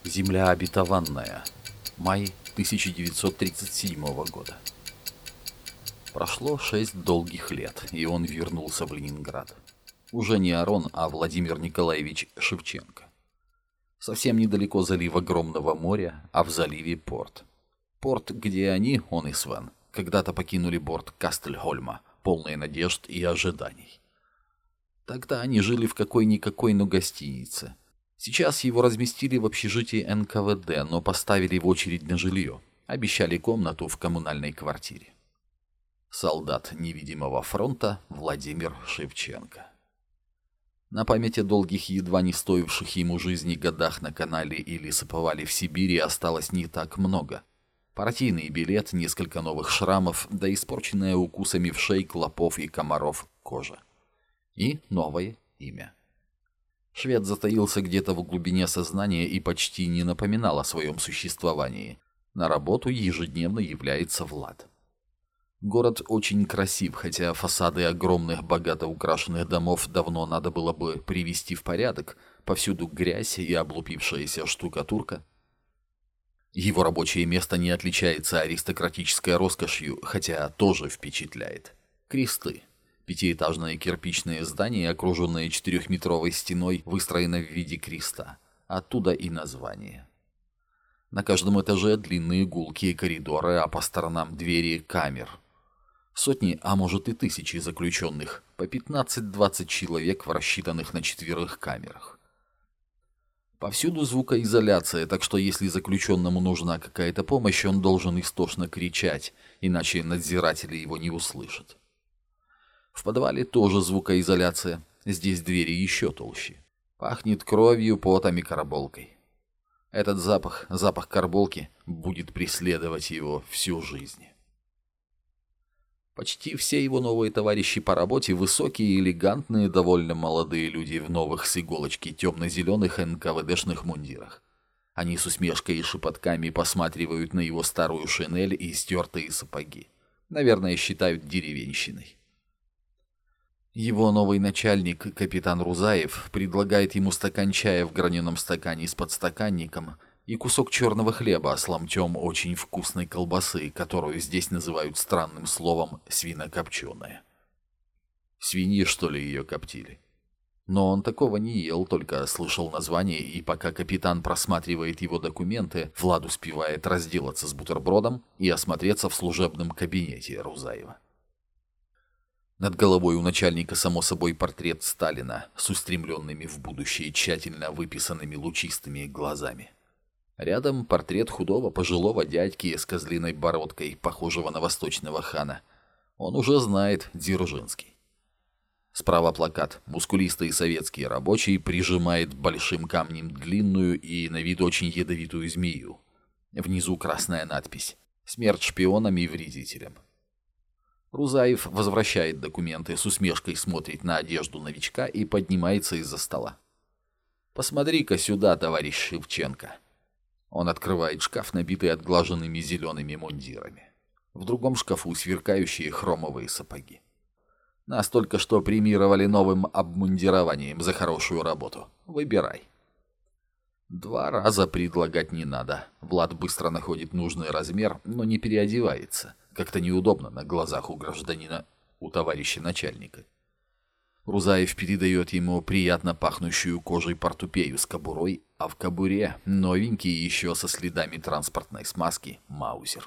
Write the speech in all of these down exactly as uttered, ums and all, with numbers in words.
Земля обетованная. Май тысяча девятьсот тридцать седьмого года. Прошло шесть долгих лет, и он вернулся в Ленинград. Уже не Арон, а Владимир Николаевич Шевченко. Совсем недалеко залив огромного моря, а в заливе порт. Порт, где они, он и Свен, когда-то покинули борт Кастельхольма, полные надежд и ожиданий. Тогда они жили в какой-никакой, но гостинице. Сейчас его разместили в общежитии эн ка вэ дэ, но поставили в очередь на жилье. Обещали комнату в коммунальной квартире. Солдат невидимого фронта Владимир Шевченко. На память о долгих, едва не стоивших ему жизни годах на канале и лесоповале в Сибири осталось не так много. Партийный билет, несколько новых шрамов, да испорченная укусами вшей, клопов и комаров кожа. И новое имя. Швед затаился где-то в глубине сознания и почти не напоминал о своем существовании. На работу ежедневно является Влад. Город очень красив, хотя фасады огромных, богато украшенных домов давно надо было бы привести в порядок. Повсюду грязь и облупившаяся штукатурка. Его рабочее место не отличается аристократической роскошью, хотя тоже впечатляет. Кресты. Пятиэтажное кирпичное здание, окруженное четырехметровой стеной, выстроено в виде креста. Оттуда и название. На каждом этаже длинные гулкие коридоры, а по сторонам двери камер. Сотни, а может и тысячи заключенных, по пятнадцать-двадцать человек в рассчитанных на четверых камерах. Повсюду звукоизоляция, так что если заключенному нужна какая-то помощь, он должен истошно кричать, иначе надзиратели его не услышат. В подвале тоже звукоизоляция, здесь двери еще толще. Пахнет кровью, потом и карболкой. Этот запах, запах карболки, будет преследовать его всю жизнь. Почти все его новые товарищи по работе высокие, элегантные, довольно молодые люди в новых с иголочки темно-зеленых эн ка вэ дэшных мундирах. Они с усмешкой и шепотками посматривают на его старую шинель и стертые сапоги. Наверное, считают деревенщиной. Его новый начальник, капитан Рузаев, предлагает ему стакан чая в граненом стакане с подстаканником и кусок черного хлеба с ломтем очень вкусной колбасы, которую здесь называют странным словом «свинокопченая». Свиньи, что ли, ее коптили? Но он такого не ел, только слышал название, и пока капитан просматривает его документы, Влад успевает разделаться с бутербродом и осмотреться в служебном кабинете Рузаева. Над головой у начальника, само собой, портрет Сталина с устремленными в будущее тщательно выписанными лучистыми глазами. Рядом портрет худого пожилого дядьки с козлиной бородкой, похожего на восточного хана. Он уже знает Дзержинский. Справа плакат. Мускулистый советский рабочий прижимает большим камнем длинную и на вид очень ядовитую змею. Внизу красная надпись «Смерть шпионам и вредителям». Рузаев возвращает документы, с усмешкой смотрит на одежду новичка и поднимается из-за стола. «Посмотри-ка сюда, товарищ Шевченко». Он открывает шкаф, набитый отглаженными зелеными мундирами. В другом шкафу сверкающие хромовые сапоги. Нас только что премировали новым обмундированием за хорошую работу. Выбирай. Два раза предлагать не надо. Влад быстро находит нужный размер, но не переодевается. Как-то неудобно на глазах у гражданина, у товарища начальника. Рузаев передает ему приятно пахнущую кожей портупею с кобурой, а в кобуре новенький еще со следами транспортной смазки маузер.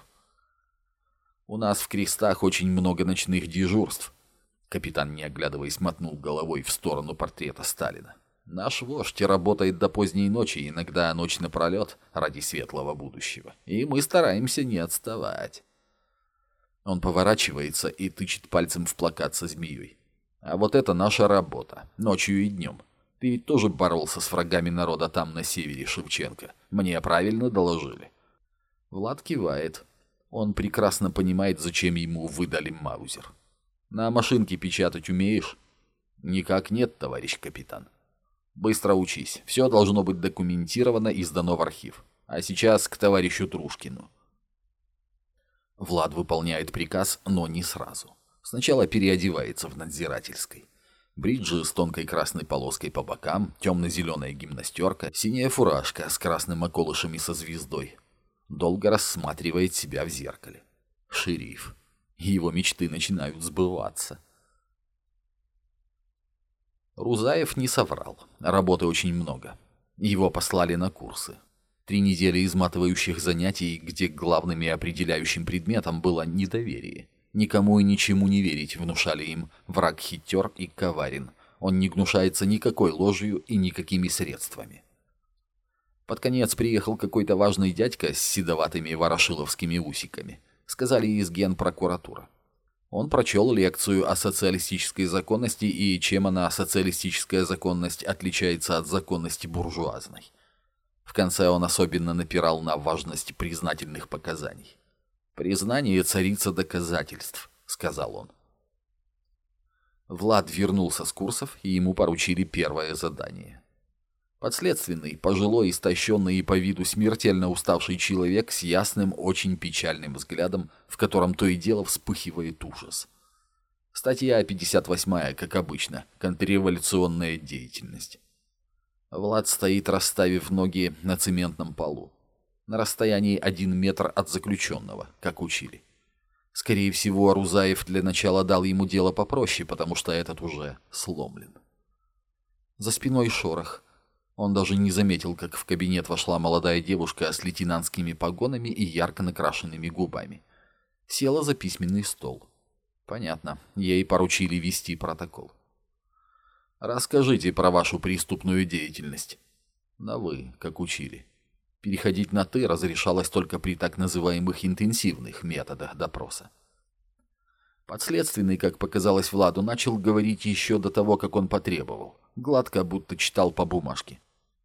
«У нас в крестах очень много ночных дежурств», — капитан, не оглядываясь, мотнул головой в сторону портрета Сталина. «Наш вождь работает до поздней ночи, иногда ночь напролет, ради светлого будущего, и мы стараемся не отставать». Он поворачивается и тычет пальцем в плакат со змеей. «А вот это наша работа, ночью и днем. Ты ведь тоже боролся с врагами народа там, на севере, Шевченко. Мне правильно доложили?» Влад кивает. Он прекрасно понимает, зачем ему выдали маузер. «На машинке печатать умеешь?» «Никак нет, товарищ капитан». «Быстро учись. Все должно быть документировано и сдано в архив. А сейчас к товарищу Трушкину». Влад выполняет приказ, но не сразу. Сначала переодевается в надзирательской. Бриджи с тонкой красной полоской по бокам, темно-зеленая гимнастерка, синяя фуражка с красным околышем и со звездой. Долго рассматривает себя в зеркале. Шериф. Его мечты начинают сбываться. Рузаев не соврал. Работы очень много. Его послали на курсы. Три недели изматывающих занятий, где главным и определяющим предметом было недоверие. Никому и ничему не верить, внушали им. Враг хитер и коварен. Он не гнушается никакой ложью и никакими средствами. Под конец приехал какой-то важный дядька с седоватыми ворошиловскими усиками. Сказали из генпрокуратуры. Он прочел лекцию о социалистической законности и чем она, социалистическая законность, отличается от законности буржуазной. В конце он особенно напирал на важность признательных показаний. «Признание — царица доказательств», — сказал он. Влад вернулся с курсов, и ему поручили первое задание. Подследственный, пожилой, истощенный и по виду смертельно уставший человек с ясным, очень печальным взглядом, в котором то и дело вспыхивает ужас. Статья пятьдесят восьмая, как обычно, контрреволюционная деятельность. Влад стоит, расставив ноги на цементном полу, на расстоянии один метр от заключенного, как учили. Скорее всего, Рузаев для начала дал ему дело попроще, потому что этот уже сломлен. За спиной шорох. Он даже не заметил, как в кабинет вошла молодая девушка с лейтенантскими погонами и ярко накрашенными губами. Села за письменный стол. Понятно, ей поручили вести протокол. «Расскажите про вашу преступную деятельность». На «вы», как учили. Переходить на «ты» разрешалось только при так называемых интенсивных методах допроса. Подследственный, как показалось Владу, начал говорить еще до того, как он потребовал. Гладко, будто читал по бумажке.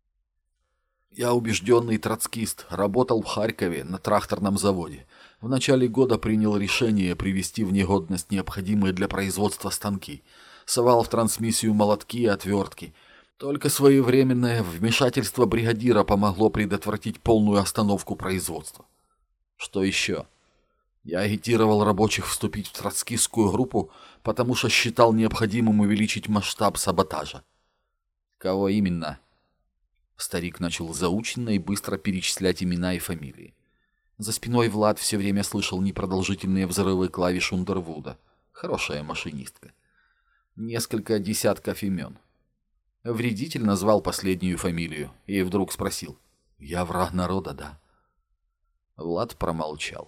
«Я убежденный троцкист, работал в Харькове на тракторном заводе. В начале года принял решение привести в негодность необходимые для производства станки. Совал в трансмиссию молотки и отвертки. Только своевременное вмешательство бригадира помогло предотвратить полную остановку производства. Что еще? Я агитировал рабочих вступить в троцкистскую группу, потому что считал необходимым увеличить масштаб саботажа». «Кого именно?» Старик начал заученно и быстро перечислять имена и фамилии. За спиной Влад все время слышал непродолжительные взрывы клавиш Ундервуда. Хорошая машинистка. Несколько десятков имен. Вредитель назвал последнюю фамилию и вдруг спросил: «Я враг народа, да?» Влад промолчал.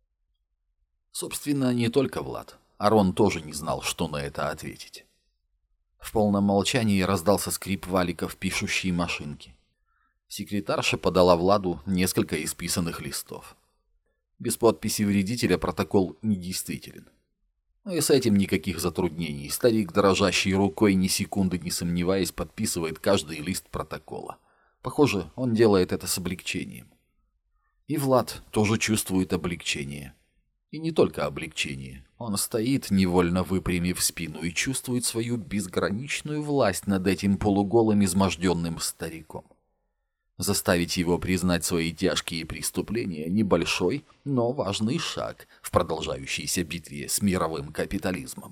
Собственно, не только Влад. Арон тоже не знал, что на это ответить. В полном молчании раздался скрип валиков пишущей машинки. Секретарша подала Владу несколько исписанных листов. Без подписи вредителя протокол недействителен. Но и с этим никаких затруднений. Старик, дрожащей рукой, ни секунды не сомневаясь, подписывает каждый лист протокола. Похоже, он делает это с облегчением. И Влад тоже чувствует облегчение. И не только облегчение. Он стоит, невольно выпрямив спину, и чувствует свою безграничную власть над этим полуголым изможденным стариком. Заставить его признать свои тяжкие преступления – небольшой, но важный шаг в продолжающейся битве с мировым капитализмом.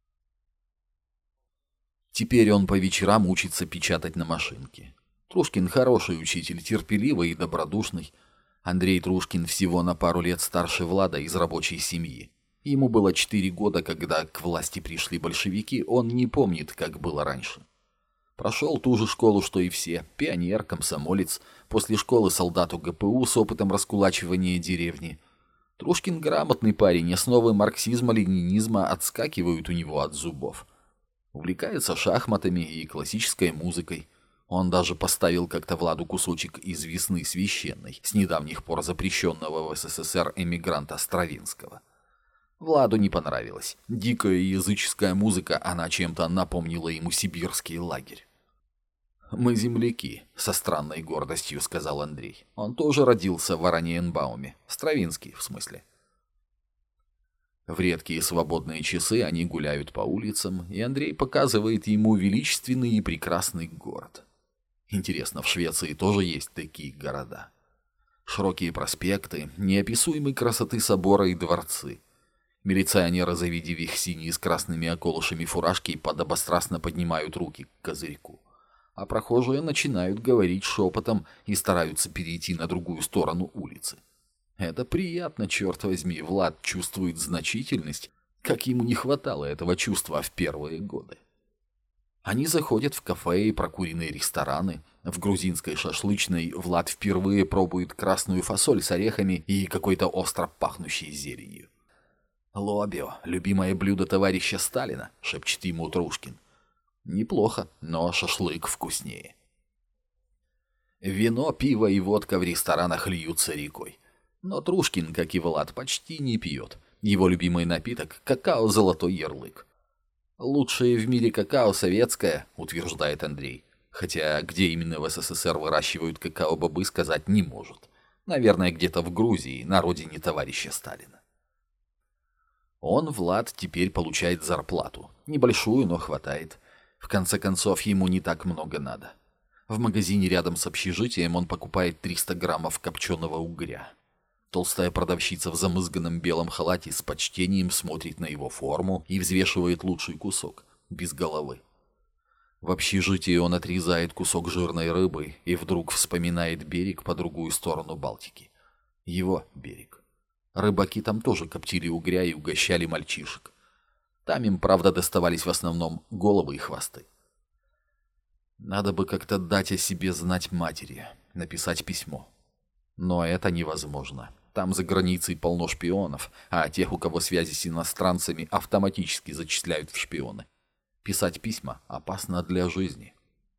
Теперь он по вечерам учится печатать на машинке. Трушкин хороший учитель, терпеливый и добродушный. Андрей Трушкин всего на пару лет старше Влада, из рабочей семьи. Ему было четыре года, когда к власти пришли большевики, он не помнит, как было раньше. Прошел ту же школу, что и все. Пионер, комсомолец. После школы солдат УГПУ с опытом раскулачивания деревни. Трушкин грамотный парень, основы марксизма-ленинизма отскакивают у него от зубов. Увлекается шахматами и классической музыкой. Он даже поставил как-то Владу кусочек из «Весны священной», с недавних пор запрещенного в СССР эмигранта Стравинского. Владу не понравилось. Дикая языческая музыка, она чем-то напомнила ему сибирский лагерь. «Мы земляки», — со странной гордостью сказал Андрей. Он тоже родился в Ораниенбауме. Стравинский, в смысле. В редкие свободные часы они гуляют по улицам, и Андрей показывает ему величественный и прекрасный город. Интересно, в Швеции тоже есть такие города. Широкие проспекты, неописуемой красоты собора и дворцы. Милиционеры, завидев их синие с красными околышами фуражки, подобострастно поднимают руки к козырьку. А прохожие начинают говорить шепотом и стараются перейти на другую сторону улицы. Это приятно, черт возьми, Влад чувствует значительность, как ему не хватало этого чувства в первые годы. Они заходят в кафе и прокуренные рестораны. В грузинской шашлычной Влад впервые пробует красную фасоль с орехами и какой-то остро пахнущей зеленью. «Лобио, любимое блюдо товарища Сталина», — шепчет ему Трушкин. Неплохо, но шашлык вкуснее. Вино, пиво и водка в ресторанах льются рекой. Но Трушкин, как и Влад, почти не пьет. Его любимый напиток — какао «Золотой ярлык». «Лучшее в мире какао советское», — утверждает Андрей. Хотя где именно в СССР выращивают какао-бобы, сказать не может. Наверное, где-то в Грузии, на родине товарища Сталина. Он, Влад, теперь получает зарплату. Небольшую, но хватает. В конце концов, ему не так много надо. В магазине рядом с общежитием он покупает триста граммов копченого угря. Толстая продавщица в замызганном белом халате с почтением смотрит на его форму и взвешивает лучший кусок, без головы. В общежитии он отрезает кусок жирной рыбы и вдруг вспоминает берег по другую сторону Балтики. Его берег. Рыбаки там тоже коптили угря и угощали мальчишек. Там им, правда, доставались в основном головы и хвосты. Надо бы как-то дать о себе знать матери, написать письмо. Но это невозможно. Там за границей полно шпионов, а тех, у кого связи с иностранцами, автоматически зачисляют в шпионы. Писать письма опасно для жизни.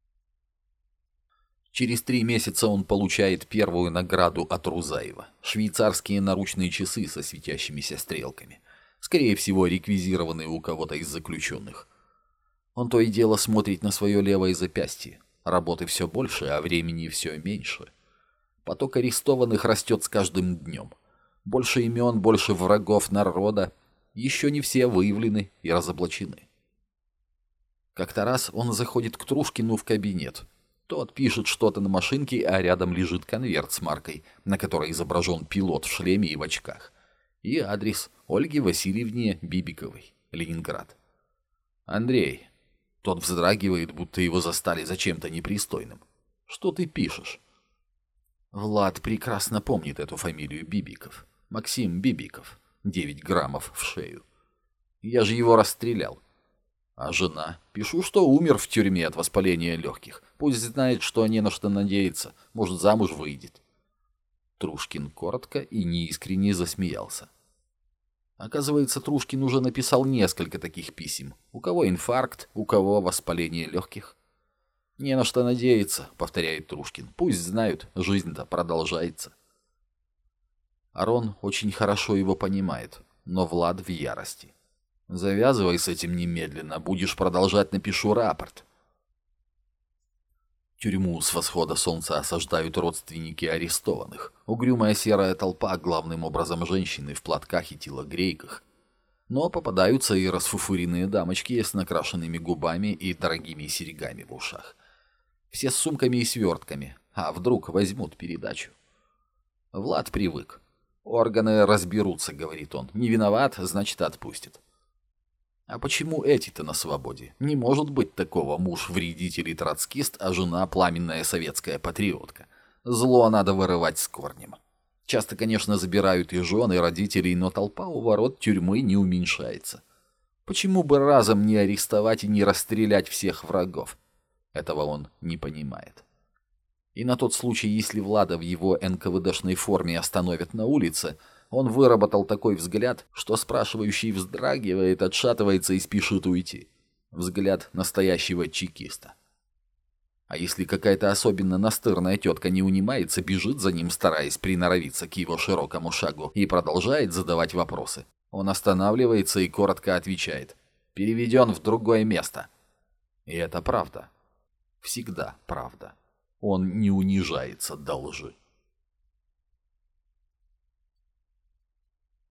Через три месяца он получает первую награду от Рузаева. Швейцарские наручные часы со светящимися стрелками. Скорее всего, реквизированные у кого-то из заключенных. Он то и дело смотрит на свое левое запястье. Работы все больше, а времени все меньше. Поток арестованных растет с каждым днем. Больше имен, больше врагов народа. Еще не все выявлены и разоблачены. Как-то раз он заходит к Трушкину в кабинет. Тот пишет что-то на машинке, а рядом лежит конверт с маркой, на которой изображен пилот в шлеме и в очках. И адрес Ольги Васильевне Бибиковой, Ленинград. «Андрей». Тот вздрагивает, будто его застали за чем-то непристойным. «Что ты пишешь?» Влад прекрасно помнит эту фамилию Бибиков. Максим Бибиков. Девять граммов в шею. Я же его расстрелял. А жена? Пишу, что умер в тюрьме от воспаления легких. Пусть знает, что не на что надеяться. Может, замуж выйдет. Трушкин коротко и неискренне засмеялся. Оказывается, Трушкин уже написал несколько таких писем. У кого инфаркт, у кого воспаление легких. «Не на что надеяться», — повторяет Трушкин. «Пусть знают, жизнь-то продолжается». Арон очень хорошо его понимает, но Влад в ярости. «Завязывай с этим немедленно, будешь продолжать, напишу рапорт». Тюрьму с восхода солнца осаждают родственники арестованных. Угрюмая серая толпа, главным образом женщины в платках и телогрейках. Но попадаются и расфуфыренные дамочки с накрашенными губами и дорогими серьгами в ушах. Все с сумками и свертками, а вдруг возьмут передачу. Влад привык. «Органы разберутся», — говорит он. «Не виноват, значит, отпустят». А почему эти-то на свободе? Не может быть такого: муж вредитель и троцкист, а жена пламенная советская патриотка. Зло надо вырывать с корнем. Часто, конечно, забирают и жен, и родителей, но толпа у ворот тюрьмы не уменьшается. Почему бы разом не арестовать и не расстрелять всех врагов? Этого он не понимает. И на тот случай, если Влада в его эн ка вэ дэшной форме остановят на улице, он выработал такой взгляд, что спрашивающий вздрагивает, отшатывается и спешит уйти. Взгляд настоящего чекиста. А если какая-то особенно настырная тетка не унимается, бежит за ним, стараясь приноровиться к его широкому шагу, и продолжает задавать вопросы, он останавливается и коротко отвечает: «Переведен в другое место». И это правда. Всегда правда. Он не унижается до лжи.